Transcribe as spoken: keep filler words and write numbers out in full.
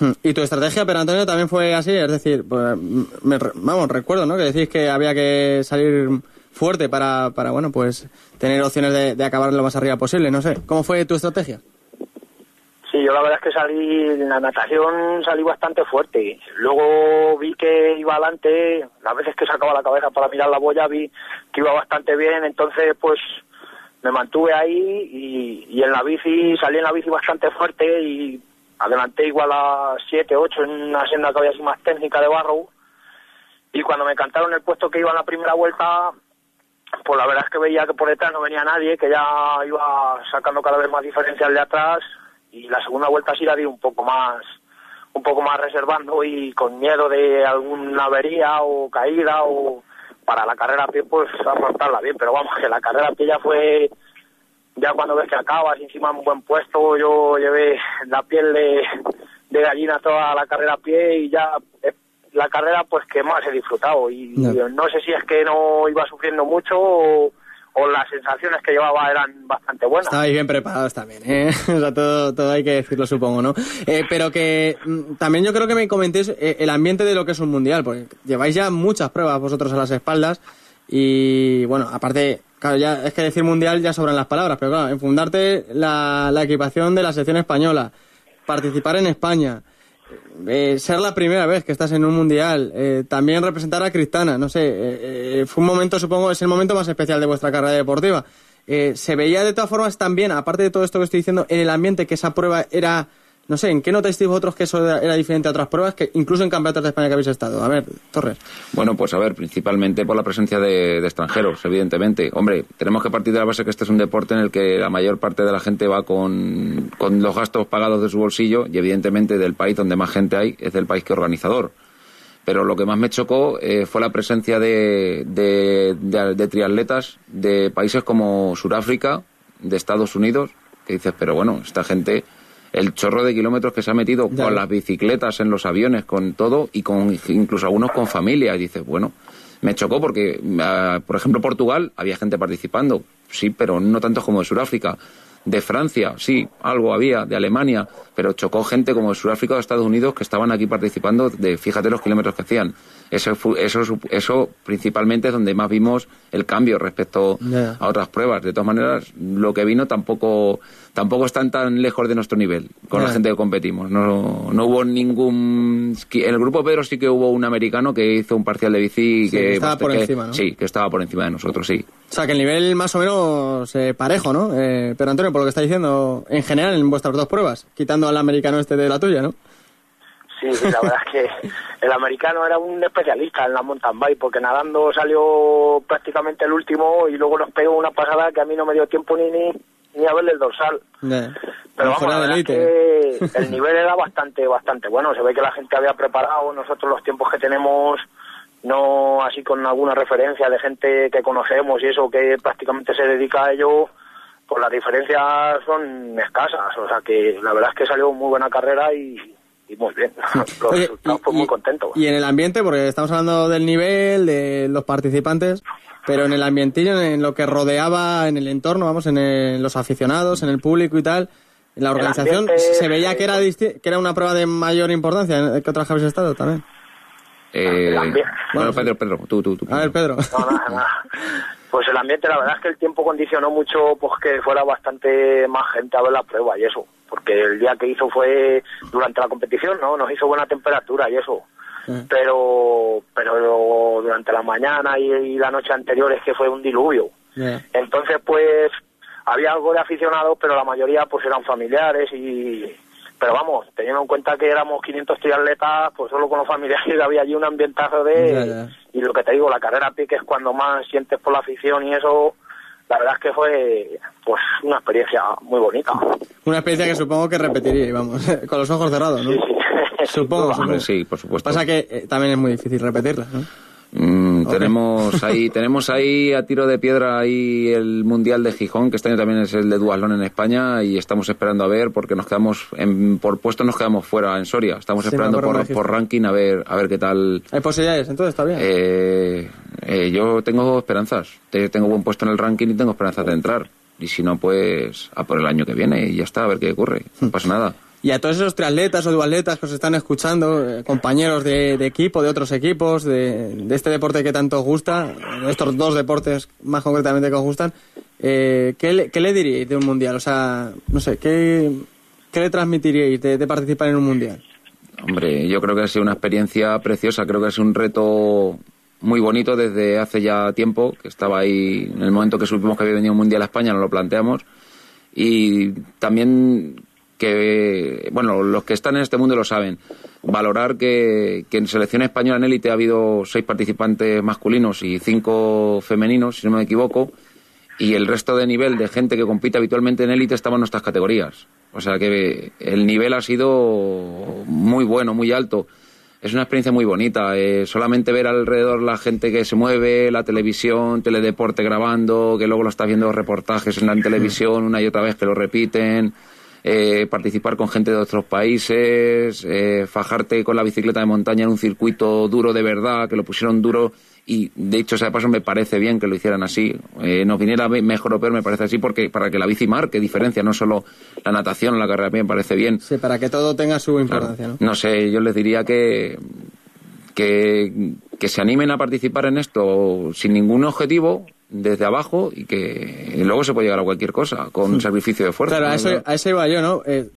¿Y tu estrategia, pero Antonio, también fue así? Es decir, pues, me, vamos, recuerdo, ¿no?, que decís que había que salir fuerte para, para bueno, pues tener opciones de, de acabar lo más arriba posible, no sé. ¿Cómo fue tu estrategia? Sí, yo la verdad es que salí, en la natación salí bastante fuerte. Luego vi que iba adelante, las veces que sacaba la cabeza para mirar la boya vi que iba bastante bien, entonces pues me mantuve ahí y, y en la bici, salí en la bici bastante fuerte y adelanté igual a siete, ocho en una senda que había así más técnica de barro, y cuando me cantaron el puesto que iba en la primera vuelta, pues la verdad es que veía que por detrás no venía nadie, que ya iba sacando cada vez más diferencial de atrás, y la segunda vuelta sí la di un poco más un poco más reservando y con miedo de alguna avería o caída, o para la carrera a pie pues afrontarla bien, pero vamos, que la carrera a pie ya fue, ya cuando ves que acabas encima en un buen puesto, yo llevé la piel de, de gallina toda la carrera a pie, y ya la carrera pues que más he disfrutado, y no, no sé si es que no iba sufriendo mucho o, o las sensaciones que llevaba eran bastante buenas. Estabais bien preparados también, ¿eh? O sea, todo, todo hay que decirlo, supongo, ¿no? Eh, pero que mm, también yo creo que me comentéis eh, el ambiente de lo que es un mundial, porque lleváis ya muchas pruebas vosotros a las espaldas, y bueno, aparte, claro, ya es que decir mundial ya sobran las palabras, pero claro, enfundarte la, la equipación de la selección española, participar en España, Eh, ser la primera vez que estás en un mundial, eh, también representar a Cristana, no sé, eh, eh, fue un momento, supongo, es el momento más especial de vuestra carrera deportiva. Eh, se veía de todas formas también, aparte de todo esto que estoy diciendo, en el ambiente, que esa prueba era, no sé, ¿en qué notáis vosotros que eso era diferente a otras pruebas, que incluso en campeonatos de España que habéis estado? A ver, Torres. Bueno, pues a ver, principalmente por la presencia de, de extranjeros, evidentemente. Hombre, tenemos que partir de la base que este es un deporte en el que la mayor parte de la gente va con, con los gastos pagados de su bolsillo, y evidentemente del país donde más gente hay es del país que organizador. Pero lo que más me chocó eh, fue la presencia de, de, de, de triatletas de países como Sudáfrica, de Estados Unidos, que dices, pero bueno, esta gente, el chorro de kilómetros que se ha metido ya, con las bicicletas, en los aviones, con todo, y con incluso algunos con familia, y dices, bueno, me chocó porque, uh, por ejemplo, Portugal, había gente participando, sí, pero no tanto como de Sudáfrica. De Francia, sí, algo había, de Alemania, pero chocó gente como de Sudáfrica o de Estados Unidos que estaban aquí participando, de fíjate los kilómetros que hacían. Eso, eso, eso principalmente es donde más vimos el cambio respecto yeah. a otras pruebas. De todas maneras, lo que vino tampoco tampoco están tan lejos de nuestro nivel con yeah. la gente que competimos. No, no hubo ningún... En el grupo Pedro sí que hubo un americano que hizo un parcial de bici, sí, que, que estaba por que, encima, ¿no? Sí, que estaba por encima de nosotros, sí. O sea, que el nivel más o menos eh, parejo, ¿no? Eh, pero Antonio, por lo que está diciendo, en general, en vuestras dos pruebas, quitando al americano este de la tuya, ¿no? Sí, sí, la verdad es que el americano era un especialista en la mountain bike, porque nadando salió prácticamente el último y luego nos pegó una pasada que a mí no me dio tiempo ni ni, ni a verle el dorsal. Yeah. Pero vamos, la verdad es que el nivel era bastante, bastante bueno. Se ve que la gente había preparado, nosotros los tiempos que tenemos, no así con alguna referencia de gente que conocemos y eso, que prácticamente se dedica a ello, pues las diferencias son escasas. O sea que la verdad es que salió muy buena carrera y... y muy bien, los Oye, resultados y, pues muy contentos. Y en el ambiente, porque estamos hablando del nivel, de los participantes, pero en el ambientillo, en lo que rodeaba, en el entorno, vamos, en el, los aficionados, en el público y tal, en la organización, se veía que era disti- que era una prueba de mayor importancia que otras que habéis estado también. Eh, bueno, Pedro, Pedro, tú, tú, tú. A ver, Pedro. No, nada, nada. Pues el ambiente, la verdad es que el tiempo condicionó mucho pues que fuera bastante más gente a ver la prueba y eso, porque el día que hizo fue durante la competición, ¿no? Nos hizo buena temperatura y eso, sí. pero pero durante la mañana y, y la noche anterior es que fue un diluvio. Yeah. Entonces, pues, había algo de aficionados, pero la mayoría pues eran familiares y... Pero vamos, teniendo en cuenta que éramos quinientos triatletas, pues solo con los familiares había allí un ambientazo de... Ya, ya. Y lo que te digo, la carrera a pie, que es cuando más sientes por la afición y eso, la verdad es que fue pues una experiencia muy bonita. Una experiencia que supongo que repetiría, vamos, con los ojos cerrados, ¿no? Sí, sí. Supongo, supongo. Sí, por supuesto. Pasa que eh, también es muy difícil repetirla, ¿no? Mm, okay. Tenemos ahí tenemos ahí a tiro de piedra ahí el Mundial de Gijón, que este año también es el de duatlón en España, y estamos esperando a ver, porque nos quedamos en, por puesto nos quedamos fuera en Soria. Estamos sí, esperando por, por ranking a ver a ver qué tal. ¿Hay posibilidades? Entonces está bien. Eh, eh, yo tengo esperanzas. Tengo buen puesto en el ranking y tengo esperanzas de entrar. Y si no, pues a por el año que viene y ya está, a ver qué ocurre. No pasa nada. Y a todos esos triatletas o duatletas que os están escuchando, eh, compañeros de, de equipo, de otros equipos, de, de este deporte que tanto os gusta, de estos dos deportes más concretamente que os gustan, eh, ¿qué, le, ¿qué le diríais de un mundial? O sea, no sé, ¿qué, qué le transmitiríais de, de participar en un mundial? Hombre, yo creo que ha sido una experiencia preciosa, creo que es un reto muy bonito desde hace ya tiempo, que estaba ahí, en el momento que supimos que había venido un mundial a España, nos lo planteamos, y también que, bueno, los que están en este mundo lo saben, valorar que, que en selección española en élite ha habido seis participantes masculinos y cinco femeninos, si no me equivoco, y el resto de nivel de gente que compite habitualmente en élite estaba en nuestras categorías. O sea que el nivel ha sido muy bueno, muy alto. Es una experiencia muy bonita. Eh, solamente ver alrededor la gente que se mueve, la televisión, teledeporte grabando, que luego lo estás viendo reportajes en la televisión una y otra vez que lo repiten. Eh, participar con gente de otros países, eh, fajarte con la bicicleta de montaña en un circuito duro de verdad, que lo pusieron duro y de hecho, o sea, de paso me parece bien que lo hicieran así. Eh, nos viniera mejor o peor, me parece así, porque para que la bici marque diferencia, no solo la natación o la carrera, me parece bien. Sí, para que todo tenga su importancia, claro. ¿no? No sé, yo les diría que, que, que se animen a participar en esto sin ningún objetivo, desde abajo, y que luego se puede llegar a cualquier cosa con sacrificio de fuerza. Claro, a eso, a eso iba yo, ¿no? Eh,